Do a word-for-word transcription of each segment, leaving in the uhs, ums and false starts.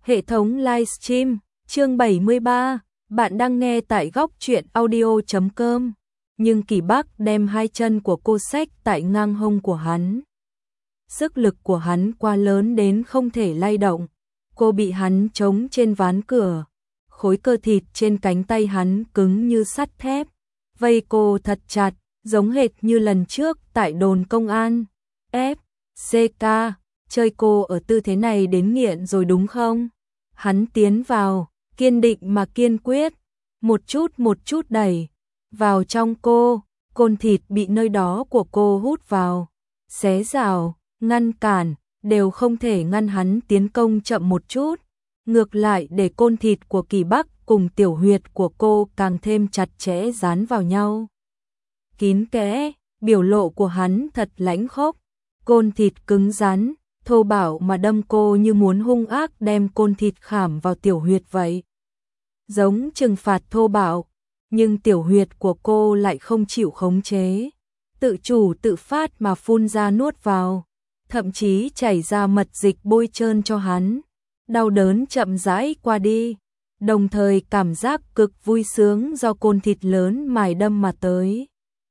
Hệ thống livestream, chương bảy mươi ba, bạn đang nghe tại góc truyện audio chấm com. Nhưng Kỳ Bắc đem hai chân của cô xách tại ngang hông của hắn. Sức lực của hắn quá lớn đến không thể lay động. Cô bị hắn chống trên ván cửa. Khối cơ thịt trên cánh tay hắn cứng như sắt thép. Vây cô thật chặt, giống hệt như lần trước tại đồn công an. F, C K, chơi cô ở tư thế này đến nghiện rồi đúng không? Hắn tiến vào, kiên định mà kiên quyết, một chút một chút đẩy vào trong cô, côn thịt bị nơi đó của cô hút vào, xé rào, ngăn cản, đều không thể ngăn hắn tiến công chậm một chút. Ngược lại để côn thịt của Kỳ Bắc cùng tiểu huyệt của cô càng thêm chặt chẽ dán vào nhau. Kín kẽ, biểu lộ của hắn thật lãnh khốc, côn thịt cứng rắn, thô bạo mà đâm cô như muốn hung ác đem côn thịt khảm vào tiểu huyệt vậy. Giống trừng phạt thô bạo, nhưng tiểu huyệt của cô lại không chịu khống chế, tự chủ tự phát mà phun ra nuốt vào, thậm chí chảy ra mật dịch bôi trơn cho hắn. Đau đớn chậm rãi qua đi, đồng thời cảm giác cực vui sướng do côn thịt lớn mài đâm mà tới.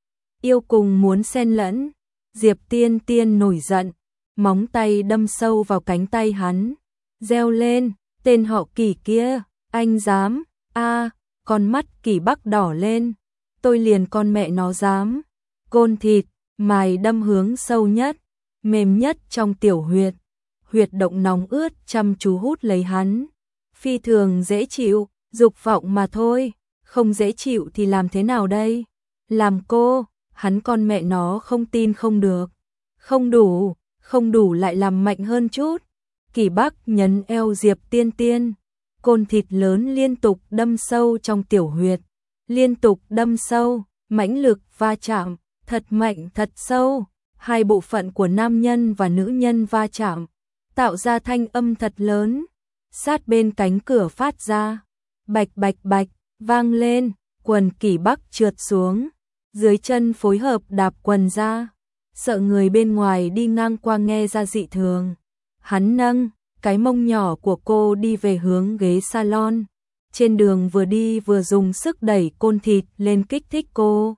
Yêu cùng muốn xen lẫn, Diệp Tiên Tiên nổi giận, móng tay đâm sâu vào cánh tay hắn, reo lên, tên họ Kỳ kia, anh dám, a, con mắt Kỳ Bắc đỏ lên, tôi liền con mẹ nó dám. Côn thịt, mài đâm hướng sâu nhất, mềm nhất trong tiểu huyệt, huyệt động nóng ướt chăm chú hút lấy hắn. Phi thường dễ chịu, dục vọng mà thôi, không dễ chịu thì làm thế nào đây? Làm cô, hắn con mẹ nó không tin không được. Không đủ, không đủ lại làm mạnh hơn chút. Kỳ Bắc nhấn eo Diệp Tiên Tiên, côn thịt lớn liên tục đâm sâu trong tiểu huyệt, liên tục đâm sâu, mãnh lực va chạm, thật mạnh thật sâu, hai bộ phận của nam nhân và nữ nhân va chạm, tạo ra thanh âm thật lớn, sát bên cánh cửa phát ra, bạch bạch bạch, vang lên, quần Kỳ Bắc trượt xuống, dưới chân phối hợp đạp quần ra, sợ người bên ngoài đi ngang qua nghe ra dị thường. Hắn nâng cái mông nhỏ của cô đi về hướng ghế salon, trên đường vừa đi vừa dùng sức đẩy côn thịt lên kích thích cô.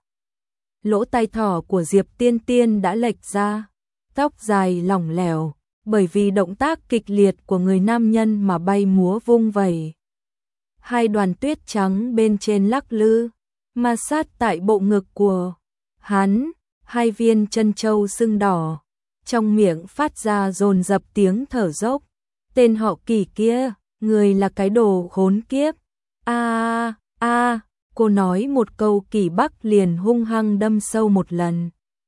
Lỗ tai thỏ của Diệp Tiên Tiên đã lệch ra, tóc dài lỏng lẻo, bởi vì động tác kịch liệt của người nam nhân mà bay múa vung vẩy. Hai đoàn tuyết trắng bên trên lắc lư, ma sát tại bộ ngực của hắn, hai viên chân châu sưng đỏ, trong miệng phát ra dồn dập tiếng thở dốc. Tên họ Kỳ kia, người là cái đồ khốn kiếp. A a a, cô nói một câu Kỳ Bắc liền hung hăng đâm sâu một lần.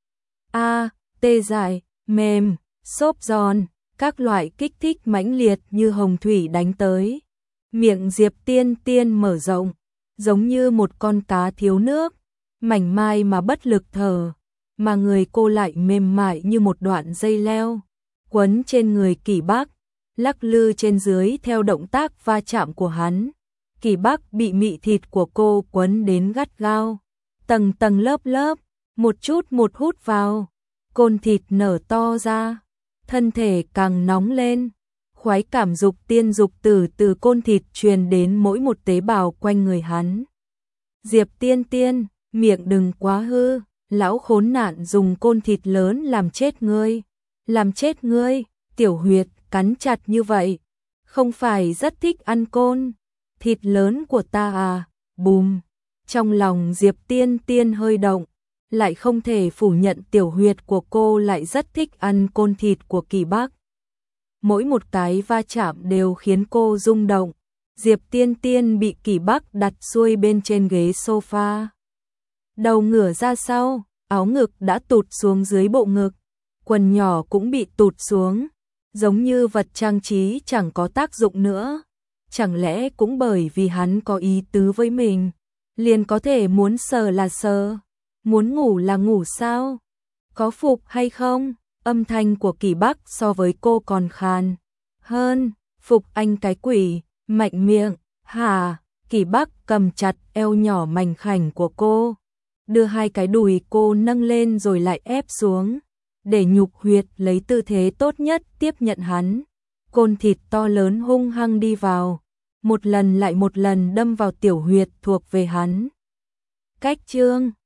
A, tê dại, mềm, xốp giòn, các loại kích thích mãnh liệt như hồng thủy đánh tới. Miệng Diệp Tiên Tiên mở rộng, giống như một con cá thiếu nước, mảnh mai mà bất lực thở, mà người cô lại mềm mại như một đoạn dây leo, quấn trên người Kỳ Bắc, lắc lư trên dưới theo động tác va chạm của hắn. Kỳ Bắc bị mị thịt của cô quấn đến gắt gao, tầng tầng lớp lớp, một chút một hút vào, côn thịt nở to ra, thân thể càng nóng lên, khoái cảm dục tiên dục tử từ côn thịt truyền đến mỗi một tế bào quanh người hắn. Diệp Tiên Tiên, miệng đừng quá hư, lão khốn nạn dùng côn thịt lớn làm chết ngươi, làm chết ngươi, tiểu huyệt cắn chặt như vậy, không phải rất thích ăn côn thịt lớn của ta à? Bùm, trong lòng Diệp Tiên Tiên hơi động, lại không thể phủ nhận tiểu huyệt của cô lại rất thích ăn côn thịt của Kỳ Bắc. Mỗi một cái va chạm đều khiến cô rung động. Diệp Tiên Tiên bị Kỳ Bắc đặt xuôi bên trên ghế sofa, đầu ngửa ra sau, áo ngực đã tụt xuống dưới bộ ngực, quần nhỏ cũng bị tụt xuống, giống như vật trang trí chẳng có tác dụng nữa. Chẳng lẽ cũng bởi vì hắn có ý tứ với mình, liền có thể muốn sờ là sờ, muốn ngủ là ngủ sao? Có phục hay không? Âm thanh của Kỳ Bắc so với cô còn khàn hơn. Phục anh cái quỷ, mạnh miệng, hả? Kỳ Bắc cầm chặt eo nhỏ mảnh khảnh của cô, đưa hai cái đùi cô nâng lên rồi lại ép xuống, để nhục huyệt lấy tư thế tốt nhất tiếp nhận hắn. côn thịt to lớn hung hăng đi vào, một lần lại một lần đâm vào tiểu huyệt thuộc về hắn. Cách chương